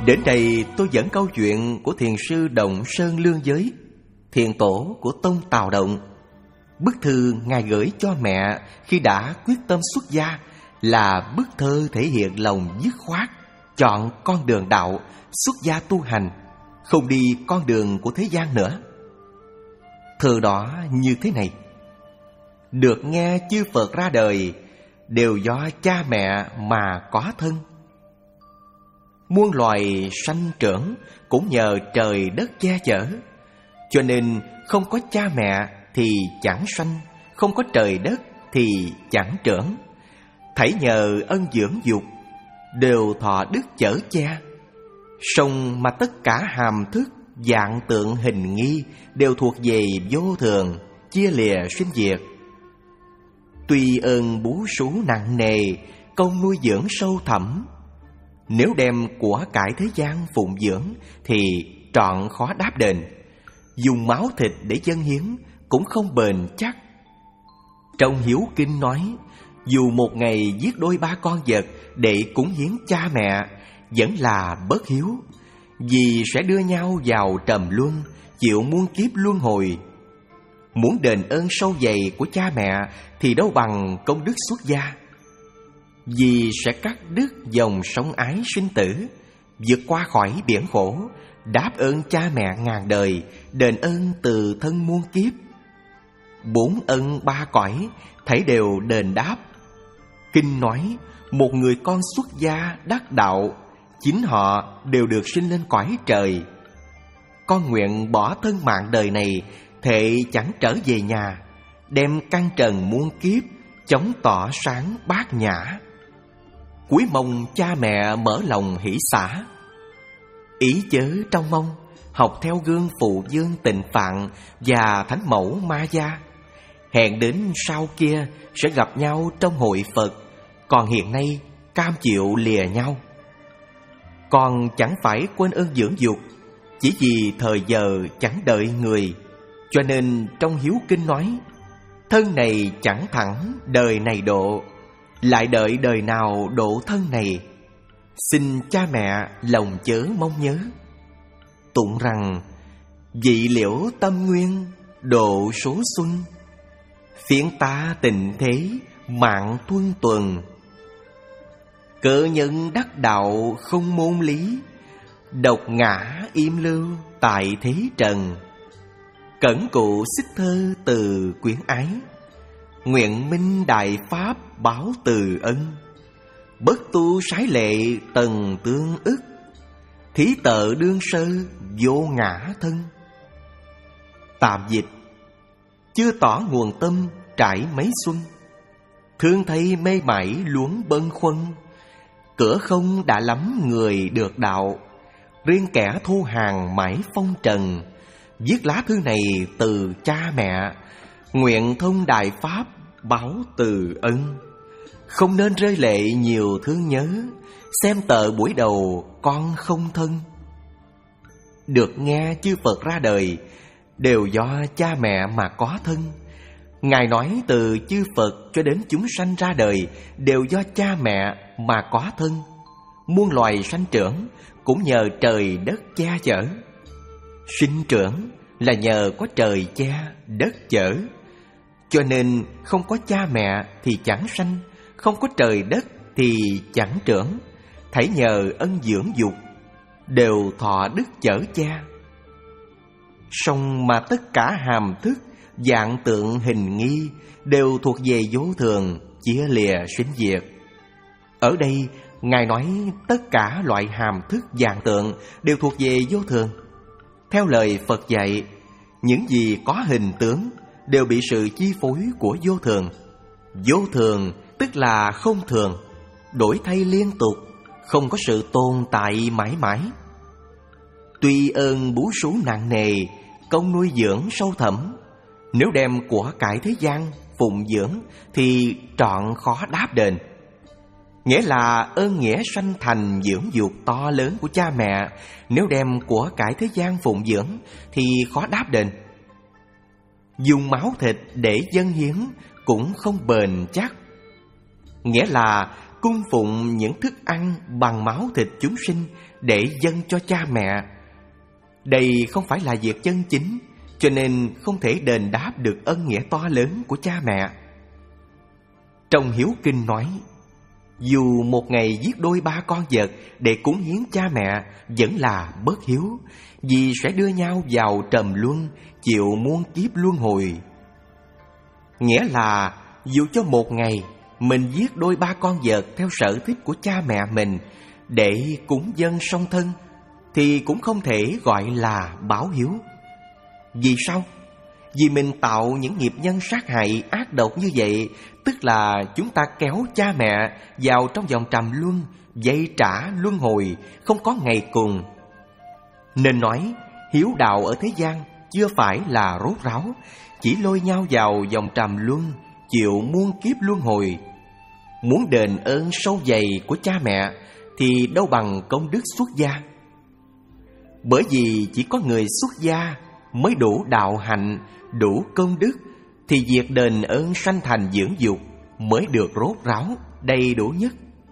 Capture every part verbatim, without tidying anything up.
Đến đây tôi dẫn câu chuyện của thiền sư Động Sơn Lương Giới, thiền tổ của Tông Tào Động. Bức thư Ngài gửi cho mẹ khi đã quyết tâm xuất gia là bức thơ thể hiện lòng dứt khoát, chọn con đường đạo, xuất gia tu hành, không đi con đường của thế gian nữa. Thơ đó như thế này: được nghe chư Phật ra đời, đều do cha mẹ mà có thân. Muôn loài sanh trưởng cũng nhờ trời đất che chở, cho nên không có cha mẹ thì chẳng sanh, không có trời đất thì chẳng trưởng. Thảy nhờ ân dưỡng dục, đều thọ đức chở che. Song mà tất cả hàm thức, dạng tượng hình nghi đều thuộc về vô thường, chia lìa sinh diệt. Tuy ơn bú sú nặng nề, công nuôi dưỡng sâu thẳm. Nếu đem của cải thế gian phụng dưỡng thì trọn khó đáp đền. Dùng máu thịt để dâng hiến cũng không bền chắc. Trong Hiếu Kinh nói, dù một ngày giết đôi ba con vật để cúng hiến cha mẹ vẫn là bất hiếu, vì sẽ đưa nhau vào trầm luân, chịu muôn kiếp luân hồi. Muốn đền ơn sâu dày của cha mẹ thì đâu bằng công đức xuất gia, vì sẽ cắt đứt dòng sông ái sinh tử, vượt qua khỏi biển khổ, đáp ơn cha mẹ ngàn đời, đền ơn từ thân muôn kiếp. Bốn ân ba cõi thảy đều đền đáp. Kinh nói, một người con xuất gia đắc đạo, chính họ đều được sinh lên cõi trời. Con nguyện bỏ thân mạng đời này, thệ chẳng trở về nhà, đem căn trần muôn kiếp, chống tỏ sáng bát nhã. Cuối mong cha mẹ mở lòng hỷ xả. Ý chớ trong mong, học theo gương phụ dương Tịnh Phạn và thánh mẫu Ma Gia. Hẹn đến sau kia sẽ gặp nhau trong hội Phật, còn hiện nay cam chịu lìa nhau. Con chẳng phải quên ơn dưỡng dục, chỉ vì thời giờ chẳng đợi người, cho nên trong Hiếu Kinh nói, thân này chẳng thẳng đời này độ, lại đợi đời nào độ thân này. Xin cha mẹ lòng chớ mong nhớ. Tụng rằng, vị liễu tâm nguyên độ số xuân, phiến ta tình thế mạng tuân tuần. Cỡ nhân đắc đạo không môn lý, độc ngã im lưu tại thế trần. Cẩn cụ xích thơ từ quyến ái, nguyện minh đại pháp báo từ ân. Bất tu sái lệ tần tương ức, thí tợ đương sơ vô ngã thân. Tạm dịch: chưa tỏ nguồn tâm trải mấy xuân, thương thấy mê mải luống bâng khuâng. Cửa không đã lắm người được đạo, riêng kẻ thu hàng mãi phong trần. Viết lá thư này từ cha mẹ, nguyện thông đại pháp báo từ ân. Không nên rơi lệ nhiều thương nhớ, xem tờ buổi đầu con không thân. Được nghe chư Phật ra đời, đều do cha mẹ mà có thân. Ngài nói từ chư Phật cho đến chúng sanh ra đời, đều do cha mẹ mà có thân. Muôn loài sanh trưởng cũng nhờ trời đất che chở. Sinh trưởng là nhờ có trời che đất chở, cho nên không có cha mẹ thì chẳng sanh, không có trời đất thì chẳng trưởng. Thảy nhờ ân dưỡng dục, đều thọ đức chở cha. Song mà tất cả hàm thức, dạng tượng hình nghi đều thuộc về vô thường, chia lìa sinh diệt. Ở đây Ngài nói tất cả loại hàm thức dạng tượng đều thuộc về vô thường. Theo lời Phật dạy, những gì có hình tướng đều bị sự chi phối của vô thường. Vô thường tức là không thường, đổi thay liên tục, không có sự tồn tại mãi mãi. Tuy ơn bú sú nặng nề, công nuôi dưỡng sâu thẳm. Nếu đem của cải thế gian phụng dưỡng thì trọn khó đáp đền. Nghĩa là ơn nghĩa sanh thành dưỡng dục to lớn của cha mẹ, nếu đem của cải thế gian phụng dưỡng thì khó đáp đền. Dùng máu thịt để dâng hiến cũng không bền chắc. Nghĩa là cung phụng những thức ăn bằng máu thịt chúng sinh để dâng cho cha mẹ. Đây không phải là việc chân chính, cho nên không thể đền đáp được ân nghĩa to lớn của cha mẹ. Trong Hiếu Kinh nói, dù một ngày giết đôi ba con vật để cúng hiến cha mẹ vẫn là bất hiếu, vì sẽ đưa nhau vào trầm luân, chịu muôn kiếp luân hồi. Nghĩa là dù cho một ngày mình giết đôi ba con vật theo sở thích của cha mẹ mình để cúng dâng song thân, thì cũng không thể gọi là báo hiếu. Vì sao? Vì mình tạo những nghiệp nhân sát hại ác độc như vậy, tức là chúng ta kéo cha mẹ vào trong vòng trầm luân, dây trả luân hồi, không có ngày cùng. Nên nói, hiếu đạo ở thế gian chưa phải là rốt ráo, chỉ lôi nhau vào vòng trầm luân, chịu muôn kiếp luân hồi. Muốn đền ơn sâu dày của cha mẹ thì đâu bằng công đức xuất gia. Bởi vì chỉ có người xuất gia mới đủ đạo hạnh, đủ công đức, thì việc đền ơn sanh thành dưỡng dục mới được rốt ráo, đầy đủ nhất.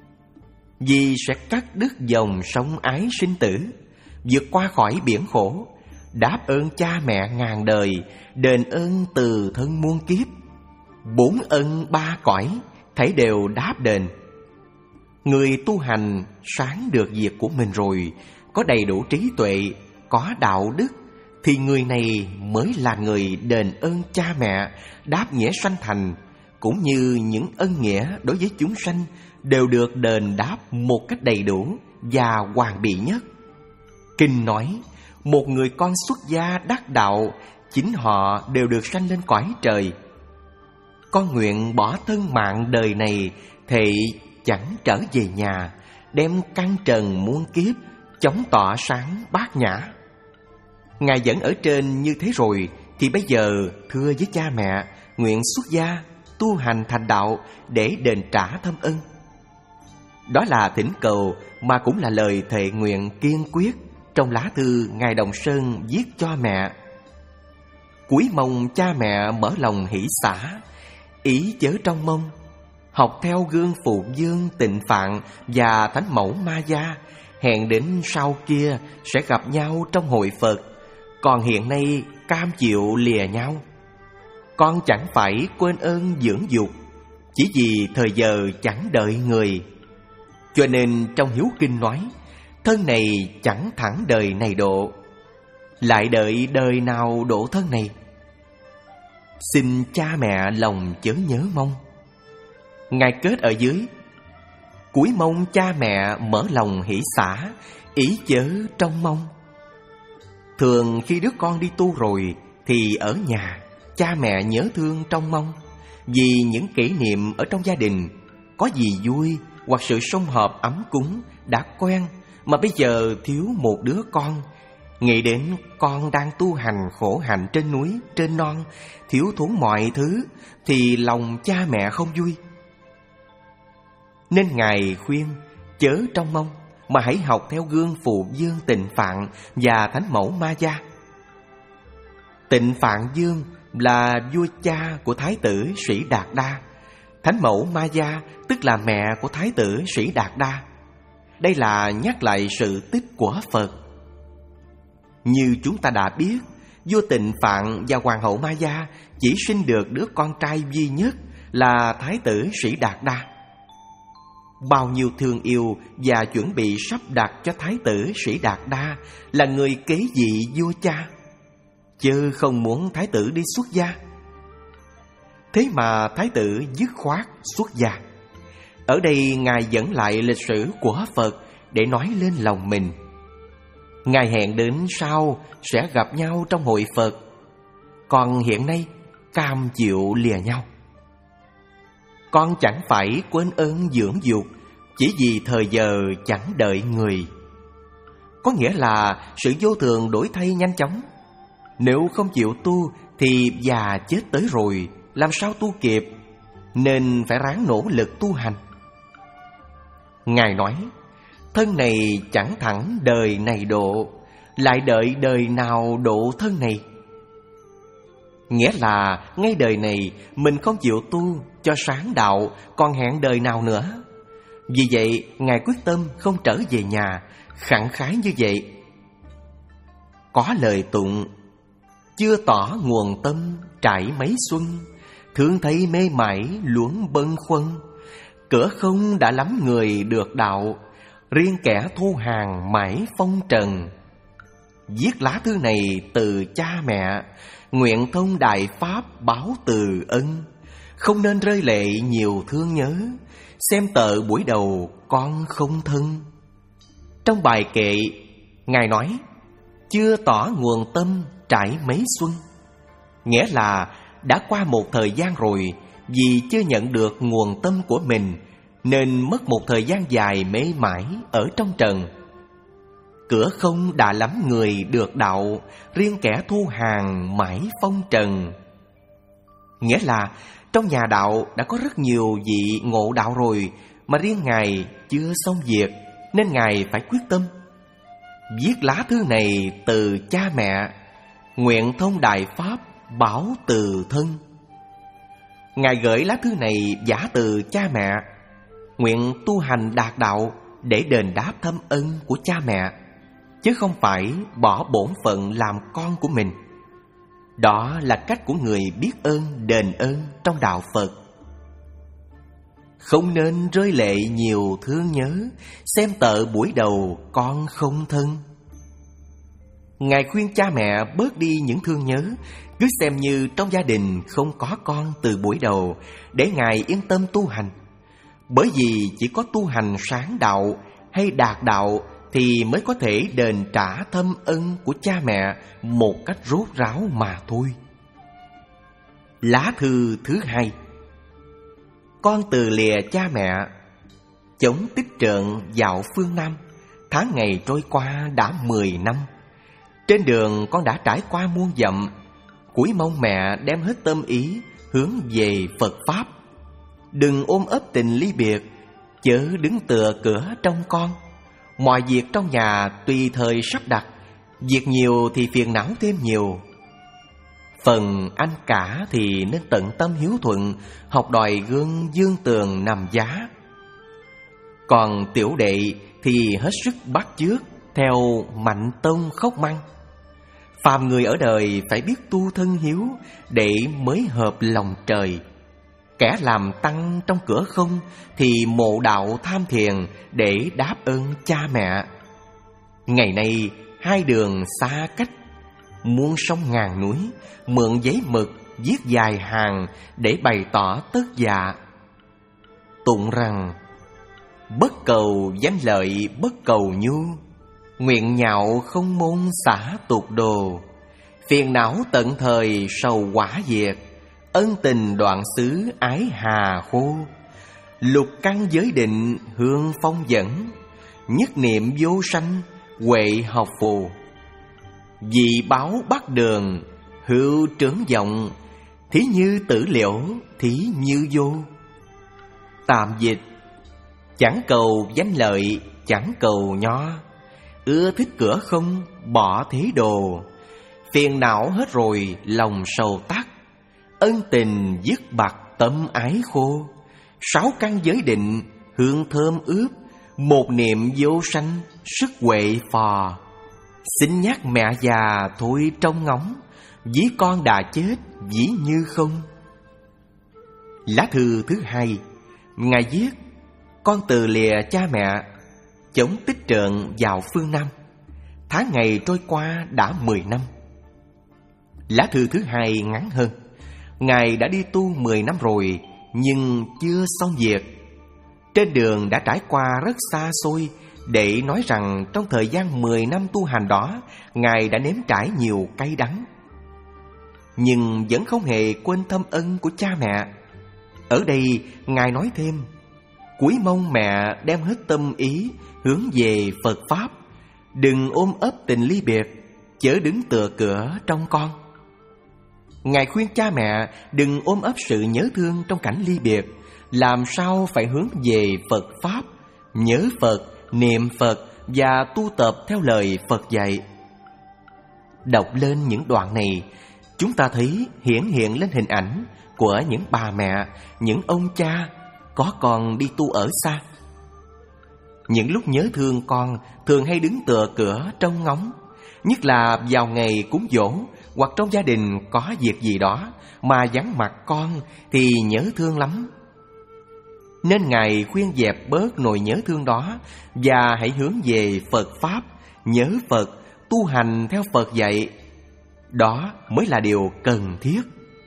Vì sẽ cắt đứt dòng sông ái sinh tử, vượt qua khỏi biển khổ, đáp ơn cha mẹ ngàn đời, đền ơn từ thân muôn kiếp. Bốn ân ba cõi, thảy đều đáp đền. Người tu hành sáng được việc của mình rồi, có đầy đủ trí tuệ, có đạo đức, thì người này mới là người đền ơn cha mẹ, đáp nghĩa sanh thành, cũng như những ân nghĩa đối với chúng sanh đều được đền đáp một cách đầy đủ và hoàn bị nhất. Kinh nói, một người con xuất gia đắc đạo, chính họ đều được sanh lên cõi trời. Con nguyện bỏ thân mạng đời này, thệ chẳng trở về nhà, đem căn trần muôn kiếp, chống tỏ sáng bát nhã. Ngài vẫn ở trên như thế rồi, thì bây giờ thưa với cha mẹ, nguyện xuất gia, tu hành thành đạo để đền trả thâm ân. Đó là thỉnh cầu mà cũng là lời thệ nguyện kiên quyết trong lá thư Ngài Đồng Sơn viết cho mẹ. Cúi mong cha mẹ mở lòng hỷ xả, ý chớ trong mong, học theo gương Phụ Dương Tịnh Phạn và Thánh Mẫu Ma Gia, hẹn đến sau kia sẽ gặp nhau trong hội Phật. Còn hiện nay cam chịu lìa nhau. Con chẳng phải quên ơn dưỡng dục, chỉ vì thời giờ chẳng đợi người. Cho nên trong Hiếu Kinh nói, thân này chẳng thẳng đời này độ, lại đợi đời nào độ thân này. Xin cha mẹ lòng chớ nhớ mong. Ngài kết ở dưới, cúi mong cha mẹ mở lòng hỷ xả, ý chớ trong mong. Thường khi đứa con đi tu rồi thì ở nhà, cha mẹ nhớ thương trong mong. Vì những kỷ niệm ở trong gia đình, có gì vui hoặc sự sum họp ấm cúng đã quen, mà bây giờ thiếu một đứa con. Nghĩ đến con đang tu hành khổ hạnh trên núi, trên non, thiếu thốn mọi thứ, thì lòng cha mẹ không vui. Nên Ngài khuyên chớ trong mong, mà hãy học theo gương Phụ Dương Tịnh Phạn và Thánh Mẫu Ma Gia. Tịnh Phạn Dương là vua cha của Thái tử Sĩ Đạt Đa, Thánh Mẫu Ma Gia tức là mẹ của Thái tử Sĩ Đạt Đa. Đây là nhắc lại sự tích của Phật. Như chúng ta đã biết, vua Tịnh Phạn và Hoàng hậu Ma Gia chỉ sinh được đứa con trai duy nhất là Thái tử Sĩ Đạt Đa. Bao nhiêu thương yêu và chuẩn bị sắp đặt cho Thái tử Sĩ Đạt Đa là người kế vị vua cha, chứ không muốn Thái tử đi xuất gia. Thế mà Thái tử dứt khoát xuất gia. Ở đây Ngài dẫn lại lịch sử của Phật để nói lên lòng mình. Ngài hẹn đến sau sẽ gặp nhau trong hội Phật, còn hiện nay cam chịu lìa nhau. Con chẳng phải quên ơn dưỡng dục, chỉ vì thời giờ chẳng đợi người. Có nghĩa là sự vô thường đổi thay nhanh chóng. Nếu không chịu tu thì già chết tới rồi, làm sao tu kịp, nên phải ráng nỗ lực tu hành. Ngài nói, thân này chẳng thẳng đời này độ, lại đợi đời nào độ thân này. Nghĩa là ngay đời này mình không chịu tu cho sáng đạo, còn hẹn đời nào nữa. Vì vậy Ngài quyết tâm không trở về nhà, khẳng khái như vậy. Có lời tụng: chưa tỏ nguồn tâm trải mấy xuân, thương thấy mê mải luống bâng khuâng. Cửa không đã lắm người được đạo, riêng kẻ thu hàng mãi phong trần. Viết lá thư này từ cha mẹ, nguyện thông đại pháp báo từ ân. Không nên rơi lệ nhiều thương nhớ, xem tờ buổi đầu con không thân. Trong bài kệ, Ngài nói chưa tỏ nguồn tâm trải mấy xuân, nghĩa là đã qua một thời gian rồi, vì chưa nhận được nguồn tâm của mình nên mất một thời gian dài mê mải ở trong trần. Cửa không đã lắm người được đạo, riêng kẻ thu hàng mãi phong trần. Nghĩa là trong nhà đạo đã có rất nhiều vị ngộ đạo rồi, mà riêng Ngài chưa xong việc, nên Ngài phải quyết tâm. Viết lá thư này từ cha mẹ, nguyện thông đại pháp báo từ thân. Ngài gửi lá thư này giả từ cha mẹ, nguyện tu hành đạt đạo để đền đáp thâm ân của cha mẹ, chứ không phải bỏ bổn phận làm con của mình. Đó là cách của người biết ơn đền ơn trong đạo Phật. Không nên rơi lệ nhiều thương nhớ, xem tờ buổi đầu con không thân. Ngài khuyên cha mẹ bớt đi những thương nhớ, cứ xem như trong gia đình không có con từ buổi đầu, để Ngài yên tâm tu hành. Bởi vì chỉ có tu hành sáng đạo hay đạt đạo thì mới có thể đền trả thâm ân của cha mẹ một cách rốt ráo mà thôi. Lá thư thứ hai. Con từ lìa cha mẹ, chống tích trợn dạo phương Nam. Tháng ngày trôi qua đã mười năm. Trên đường con đã trải qua muôn dặm, cúi mong mẹ đem hết tâm ý hướng về Phật Pháp. Đừng ôm ấp tình ly biệt, chớ đứng tựa cửa trong con. Mọi việc trong nhà tùy thời sắp đặt, việc nhiều thì phiền não thêm nhiều. Phần anh cả thì nên tận tâm hiếu thuận, học đòi gương dương tường nằm giá. Còn tiểu đệ thì hết sức bắt chước theo mạnh tông khóc măng. Phàm người ở đời phải biết tu thân hiếu để mới hợp lòng trời. Kẻ làm tăng trong cửa không thì mộ đạo tham thiền để đáp ơn cha mẹ. Ngày nay hai đường xa cách, muôn sông ngàn núi, mượn giấy mực viết dài hàng để bày tỏ tất dạ. Tụng rằng: bất cầu danh lợi bất cầu nhu, nguyện nhạo không môn xả tục đồ. Phiền não tận thời sầu quả diệt, ân tình đoạn xứ ái hà khô. Lục căn giới định hương phong dẫn, nhất niệm vô sanh huệ học phù. Dị báo bắt đường hữu trưởng vọng, thí như tử liễu thí như vô. Tạm dịch: chẳng cầu danh lợi chẳng cầu nho, ưa thích cửa không bỏ thế đồ. Phiền não hết rồi lòng sầu tắt, ân tình dứt bạc tâm ái khô. Sáu căn giới định hương thơm ướp, một niệm vô sanh sức huệ phò. Xin nhắc mẹ già thôi trông ngóng, ví con đã chết ví như không. Lá thư thứ hai. Ngài viết: con từ lìa cha mẹ, chống tích trợn vào phương Nam. Tháng ngày trôi qua đã mười năm. Lá thư thứ hai ngắn hơn. Ngài đã đi tu mười năm rồi, nhưng chưa xong việc. Trên đường đã trải qua rất xa xôi, để nói rằng trong thời gian mười năm tu hành đó, Ngài đã nếm trải nhiều cay đắng. Nhưng vẫn không hề quên thâm ân của cha mẹ. Ở đây Ngài nói thêm: cúi mong mẹ đem hết tâm ý hướng về Phật Pháp. Đừng ôm ấp tình ly biệt, chớ đứng tựa cửa trong con. Ngài khuyên cha mẹ đừng ôm ấp sự nhớ thương trong cảnh ly biệt, làm sao phải hướng về Phật Pháp, nhớ Phật, niệm Phật và tu tập theo lời Phật dạy. Đọc lên những đoạn này, chúng ta thấy hiển hiện lên hình ảnh của những bà mẹ, những ông cha có con đi tu ở xa. Những lúc nhớ thương con, thường hay đứng tựa cửa trông ngóng. Nhất là vào ngày cúng giỗ hoặc trong gia đình có việc gì đó mà vắng mặt con thì nhớ thương lắm. Nên Ngài khuyên dẹp bớt nỗi nhớ thương đó và hãy hướng về Phật Pháp, nhớ Phật, tu hành theo Phật dạy. Đó mới là điều cần thiết.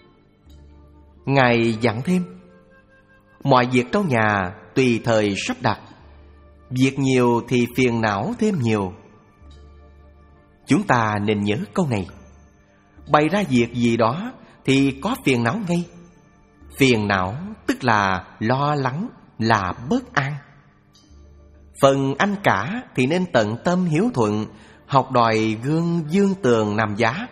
Ngài dặn thêm: mọi việc trong nhà tùy thời sắp đặt, việc nhiều thì phiền não thêm nhiều. Chúng ta nên nhớ câu này. Bày ra việc gì đó thì có phiền não ngay. Phiền não tức là lo lắng, là bất an. Phần anh cả thì nên tận tâm hiếu thuận, học đòi gương Dương Tường Nằm Giá.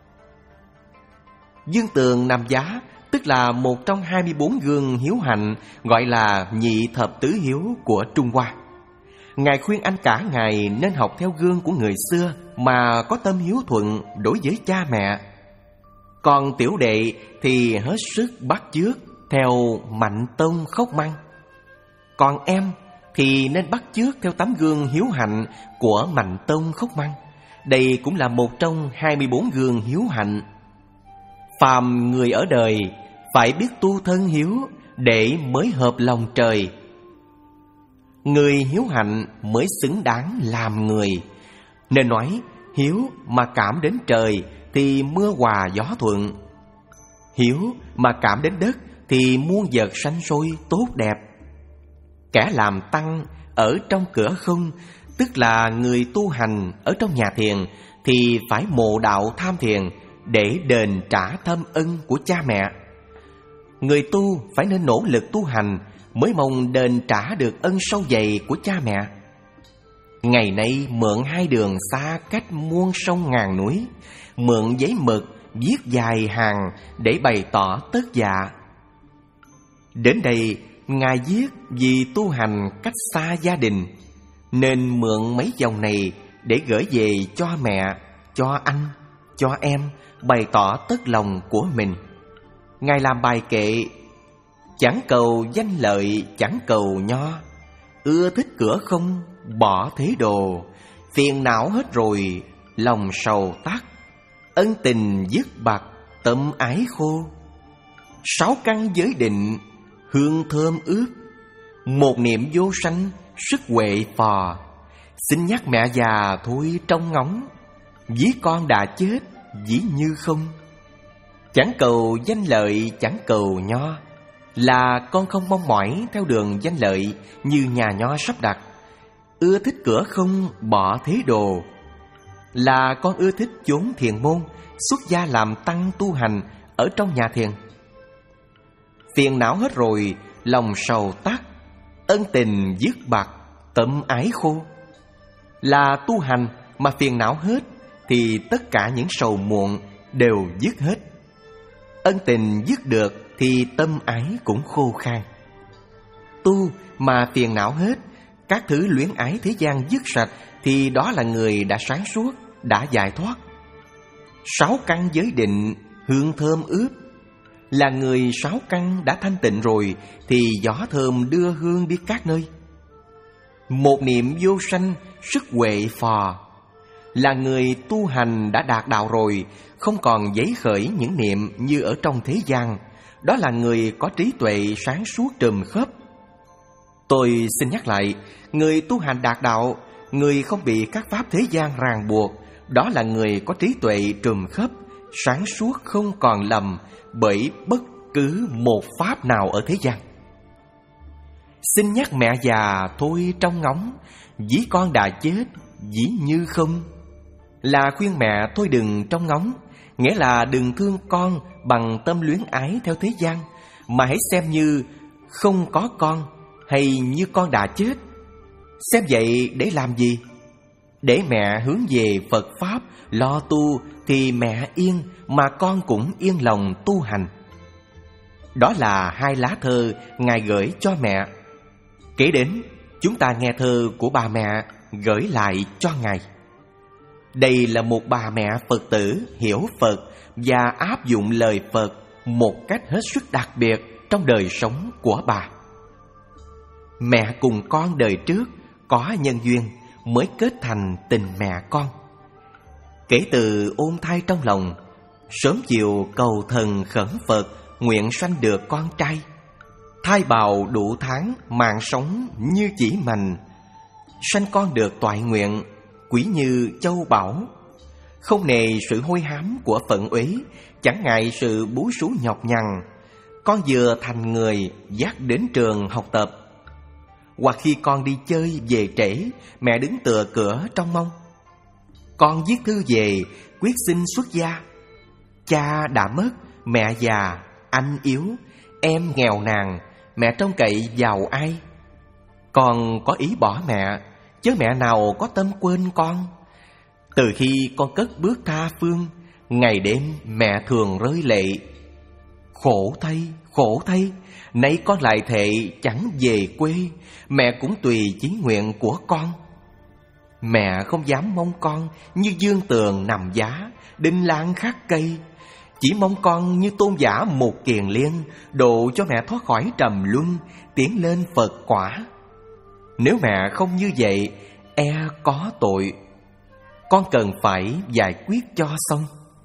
Dương Tường Nằm Giá tức là một trong hai mươi bốn gương hiếu hạnh, gọi là nhị thập tứ hiếu của Trung Hoa. Ngài khuyên anh cả Ngài nên học theo gương của người xưa mà có tâm hiếu thuận đối với cha mẹ. Còn tiểu đệ thì hết sức bắt chước theo Mạnh Tông Khốc Măng. Còn em thì nên bắt chước theo tấm gương hiếu hạnh của Mạnh Tông Khốc Măng. Đây cũng là một trong hai mươi bốn gương hiếu hạnh. Phàm người ở đời phải biết tu thân hiếu để mới hợp lòng trời. Người hiếu hạnh mới xứng đáng làm người. Nên nói hiếu mà cảm đến trời thì mưa hòa gió thuận. Hiếu mà cảm đến đất thì muôn vật sanh sôi tốt đẹp. Kẻ làm tăng ở trong cửa không, tức là người tu hành ở trong nhà thiền, thì phải mộ đạo tham thiền để đền trả thâm ân của cha mẹ. Người tu phải nên nỗ lực tu hành mới mong đền trả được ân sâu dày của cha mẹ. Ngày nay mượn hai đường xa cách muôn sông ngàn núi, mượn giấy mực viết dài hàng để bày tỏ tất dạ. Đến đây Ngài viết vì tu hành cách xa gia đình, nên mượn mấy dòng này để gửi về cho mẹ, cho anh, cho em, bày tỏ tất lòng của mình. Ngài làm bài kệ: chẳng cầu danh lợi, chẳng cầu nho, ưa thích cửa không, bỏ thế đồ, phiền não hết rồi, lòng sầu tắt, ân tình dứt bặt, tâm ái khô. Sáu căn giới định, hương thơm ướp, một niệm vô sanh, sức huệ phò. Xin nhắc mẹ già thôi trong ngóng, ví con đã chết, ví như không. Chẳng cầu danh lợi, chẳng cầu nho, là con không mong mỏi theo đường danh lợi như nhà nho sắp đặt. Ưa thích cửa không, bỏ thế đồ, là con ưa thích chốn thiền môn, xuất gia làm tăng tu hành ở trong nhà thiền. Phiền não hết rồi, lòng sầu tắt, ân tình dứt bặt, tâm ái khô. Là tu hành mà phiền não hết thì tất cả những sầu muộn đều dứt hết. Ân tình dứt được thì tâm ái cũng khô khan. Tu mà phiền não hết, các thứ luyến ái thế gian dứt sạch, thì đó là người đã sáng suốt, đã giải thoát. Sáu căn giới định, hương thơm ướp, là người sáu căn đã thanh tịnh rồi thì gió thơm đưa hương đi các nơi. Một niệm vô sanh, sức huệ phò, là người tu hành đã đạt đạo rồi, không còn giấy khởi những niệm như ở trong thế gian. Đó là người có trí tuệ sáng suốt trùm khớp. Tôi xin nhắc lại, người tu hành đạt đạo, người không bị các pháp thế gian ràng buộc, đó là người có trí tuệ trùm khớp, sáng suốt không còn lầm bởi bất cứ một pháp nào ở thế gian. Xin nhắc mẹ già thôi trong ngóng, ví con đã chết, ví như không, là khuyên mẹ thôi đừng trong ngóng, nghĩa là đừng thương con bằng tâm luyến ái theo thế gian, mà hãy xem như không có con hay như con đã chết. Xem vậy để làm gì? Để mẹ hướng về Phật Pháp, lo tu thì mẹ yên mà con cũng yên lòng tu hành. Đó là hai lá thơ Ngài gửi cho mẹ. Kế đến, chúng ta nghe thơ của bà mẹ gửi lại cho Ngài. Đây là một bà mẹ Phật tử hiểu Phật và áp dụng lời Phật một cách hết sức đặc biệt trong đời sống của bà. Mẹ cùng con đời trước có nhân duyên mới kết thành tình mẹ con. Kể từ ôm thai trong lòng, sớm chiều cầu thần khẩn Phật nguyện sanh được con trai. Thai bào đủ tháng, mạng sống như chỉ mành. Sanh con được toại nguyện, quý như châu báu. Không nề sự hôi hám của phận uế, chẳng ngại sự bú sú nhọc nhằn. Con vừa thành người dắt đến trường học tập. Hoặc khi con đi chơi về trễ, mẹ đứng tựa cửa trong mong. Con viết thư về quyết xin xuất gia. Cha đã mất, mẹ già, anh yếu, em nghèo nàn, mẹ trông cậy vào ai? Con có ý bỏ mẹ, chứ mẹ nào có tâm quên con. Từ khi con cất bước tha phương, ngày đêm mẹ thường rơi lệ. Khổ thay, khổ thay, nay con lại thệ chẳng về quê, mẹ cũng tùy chí nguyện của con. Mẹ không dám mong con như dương tường nằm giá, đinh lan khắc cây. Chỉ mong con như tôn giả một kiền liên, độ cho mẹ thoát khỏi trầm luân, tiến lên Phật quả. Nếu mẹ không như vậy, e có tội. Con cần phải giải quyết cho xong.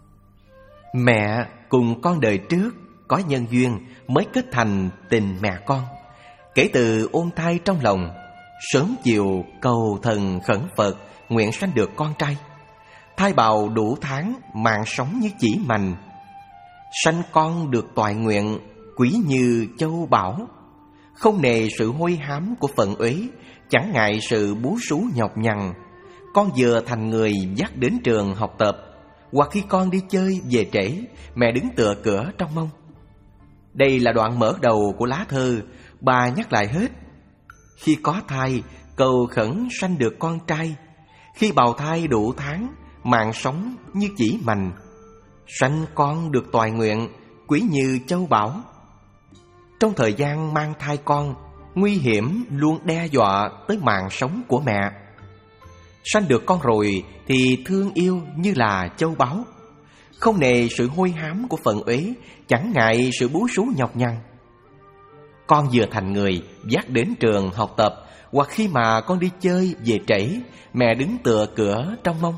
Mẹ cùng con đời trước có nhân duyên mới kết thành tình mẹ con. Kể từ ôm thai trong lòng, sớm chiều cầu thần khẩn Phật nguyện sanh được con trai. Thai bào đủ tháng, mạng sống như chỉ mành. Sanh con được toại nguyện, quý như châu báu. Không nề sự hôi hám của phận uế, chẳng ngại sự bú sú nhọc nhằn. Con vừa thành người dắt đến trường học tập. Hoặc khi con đi chơi về trễ, mẹ đứng tựa cửa trong mong. Đây là đoạn mở đầu của lá thơ. Bà nhắc lại hết. Khi có thai, cầu khẩn sanh được con trai. Khi bào thai đủ tháng, mạng sống như chỉ mành. Sanh con được toại nguyện, quý như châu báu. Trong thời gian mang thai con, nguy hiểm luôn đe dọa tới mạng sống của mẹ. Sanh được con rồi thì thương yêu như là châu báu. Không nề sự hôi hám của phận uế, chẳng ngại sự bú sú nhọc nhằn. Con vừa thành người dắt đến trường học tập. Hoặc khi mà con đi chơi về trễ, mẹ đứng tựa cửa trong mong.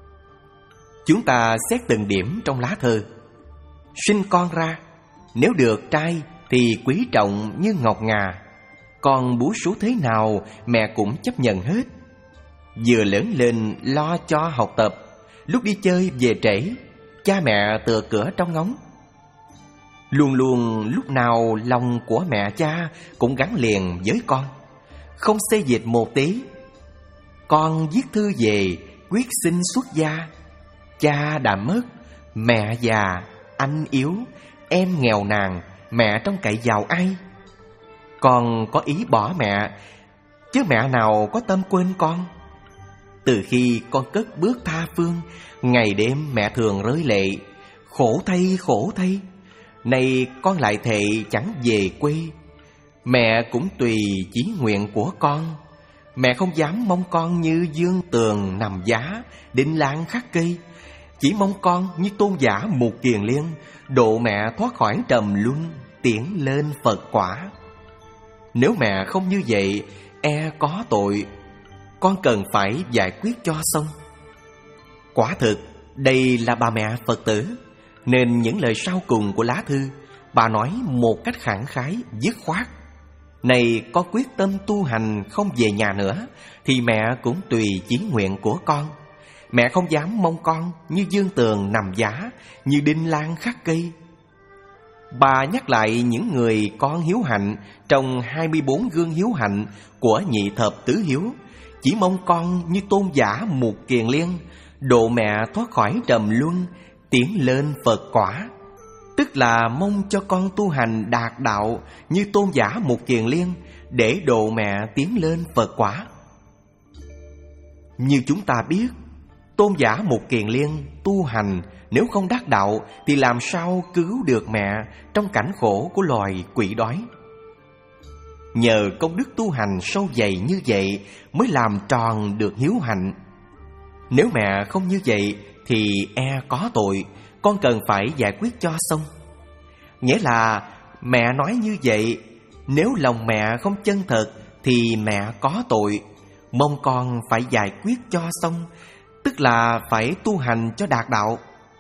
Chúng ta xét từng điểm trong lá thơ. Sinh con ra, nếu được trai thì quý trọng như ngọc ngà. Con bú sú thế nào mẹ cũng chấp nhận hết. Vừa lớn lên lo cho học tập, lúc đi chơi về trễ, cha mẹ tựa cửa trong ngóng. Luôn luôn lúc nào lòng của mẹ cha cũng gắn liền với con, không xê dịch một tí. Con viết thư về quyết xin xuất gia. Cha đã mất, mẹ già, anh yếu, em nghèo nàn, mẹ trông cậy vào ai? Con có ý bỏ mẹ, chứ mẹ nào có tâm quên con. Từ khi con cất bước tha phương, ngày đêm mẹ thường rơi lệ. Khổ thay, khổ thay, nay con lại thệ chẳng về quê. Mẹ cũng tùy chí nguyện của con. Mẹ không dám mong con như dương tường nằm giá, đinh lan khắc cây. Chỉ mong con như tôn giả một kiền liên, độ mẹ thoát khỏi trầm luân, tiến lên Phật quả. Nếu mẹ không như vậy, e có tội. Con cần phải giải quyết cho xong. Quả thực, đây là bà mẹ Phật tử, nên những lời sau cùng của lá thư, bà nói một cách khẳng khái, dứt khoát. Này con quyết tâm tu hành không về nhà nữa, thì mẹ cũng tùy chí nguyện của con. Mẹ không dám mong con như dương tường nằm giá, như đinh lan khắc cây. Bà nhắc lại những người con hiếu hạnh trong hai mươi bốn gương hiếu hạnh của nhị thập tứ hiếu. Chỉ mong con như tôn giả một kiền liên, độ mẹ thoát khỏi trầm luân, tiến lên Phật quả. Tức là mong cho con tu hành đạt đạo như tôn giả một kiền liên, để độ mẹ tiến lên Phật quả. Như chúng ta biết, tôn giả một kiền liên tu hành nếu không đắc đạo thì làm sao cứu được mẹ trong cảnh khổ của loài quỷ đói. Nhờ công đức tu hành sâu dày như vậy mới làm tròn được hiếu hạnh. Nếu mẹ không như vậy thì e có tội. Con cần phải giải quyết cho xong. Nghĩa là mẹ nói như vậy, nếu lòng mẹ không chân thật thì mẹ có tội. mong con phải giải quyết cho xong, tức là phải tu hành cho đạt đạo.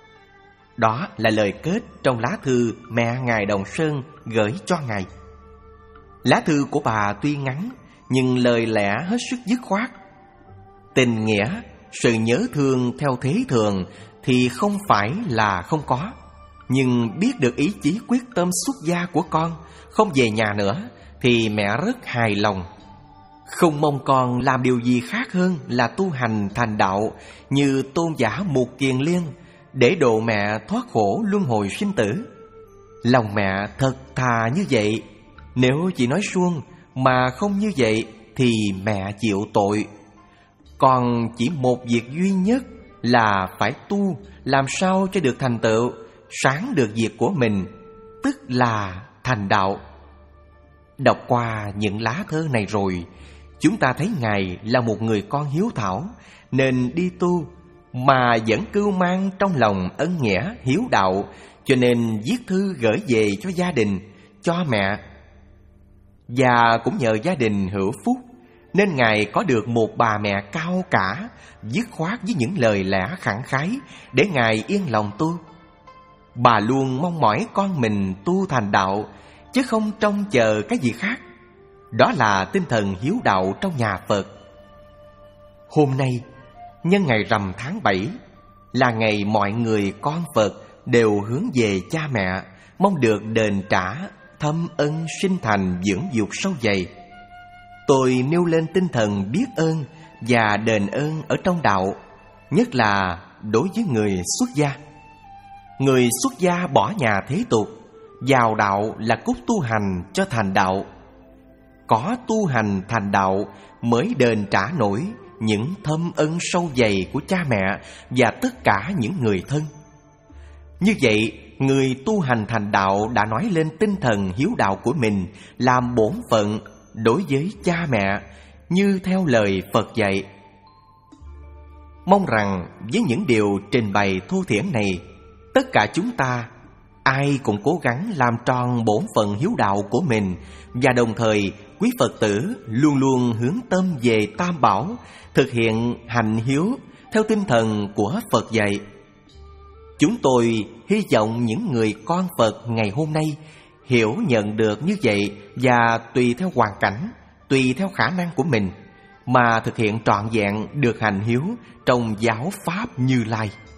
Đó là lời kết trong lá thư mẹ ngài Đồng Sơn gửi cho ngài. Lá thư của bà tuy ngắn, nhưng lời lẽ hết sức dứt khoát. Tình nghĩa, sự nhớ thương theo thế thường thì không phải là không có, nhưng biết được ý chí quyết tâm xuất gia của con, không về nhà nữa, thì mẹ rất hài lòng. Không mong con làm điều gì khác hơn là tu hành thành đạo như tôn giả Mục Kiền Liên, để độ mẹ thoát khổ luân hồi sinh tử. Lòng mẹ thật thà như vậy. Nếu chỉ nói suông mà không như vậy thì mẹ chịu tội. Còn chỉ một việc duy nhất là phải tu làm sao cho được thành tựu, sáng được việc của mình, tức là thành đạo. Đọc qua những lá thơ này rồi, chúng ta thấy ngài là một người con hiếu thảo, nên đi tu mà vẫn cưu mang trong lòng ân nghĩa hiếu đạo, cho nên viết thư gửi về cho gia đình, cho mẹ. Và cũng nhờ gia đình hữu phúc nên ngài có được một bà mẹ cao cả, dứt khoát với những lời lẽ khẳng khái để ngài yên lòng tu. Bà luôn mong mỏi con mình tu thành đạo, chứ không trông chờ cái gì khác. Đó là tinh thần hiếu đạo trong nhà Phật. Hôm nay, nhân ngày rằm tháng bảy, là ngày mọi người con Phật đều hướng về cha mẹ, mong được đền trả thâm ân sinh thành dưỡng dục sâu dày. Tôi nêu lên tinh thần biết ơn và đền ơn ở trong đạo, nhất là đối với người xuất gia. Người xuất gia bỏ nhà thế tục, vào đạo là cốt tu hành cho thành đạo. Có tu hành thành đạo mới đền trả nổi những thâm ân sâu dày của cha mẹ và tất cả những người thân. Như vậy, người tu hành thành đạo đã nói lên tinh thần hiếu đạo của mình làm bổn phận đối với cha mẹ, như theo lời Phật dạy. Mong rằng với những điều trình bày thô thiển này, tất cả chúng ta ai cũng cố gắng làm tròn bổn phận hiếu đạo của mình, và đồng thời quý Phật tử luôn luôn hướng tâm về Tam Bảo, thực hiện hành hiếu theo tinh thần của Phật dạy. Chúng tôi hy vọng những người con Phật ngày hôm nay hiểu nhận được như vậy, và tùy theo hoàn cảnh, tùy theo khả năng của mình mà thực hiện trọn vẹn được hành hiếu trong giáo pháp Như Lai.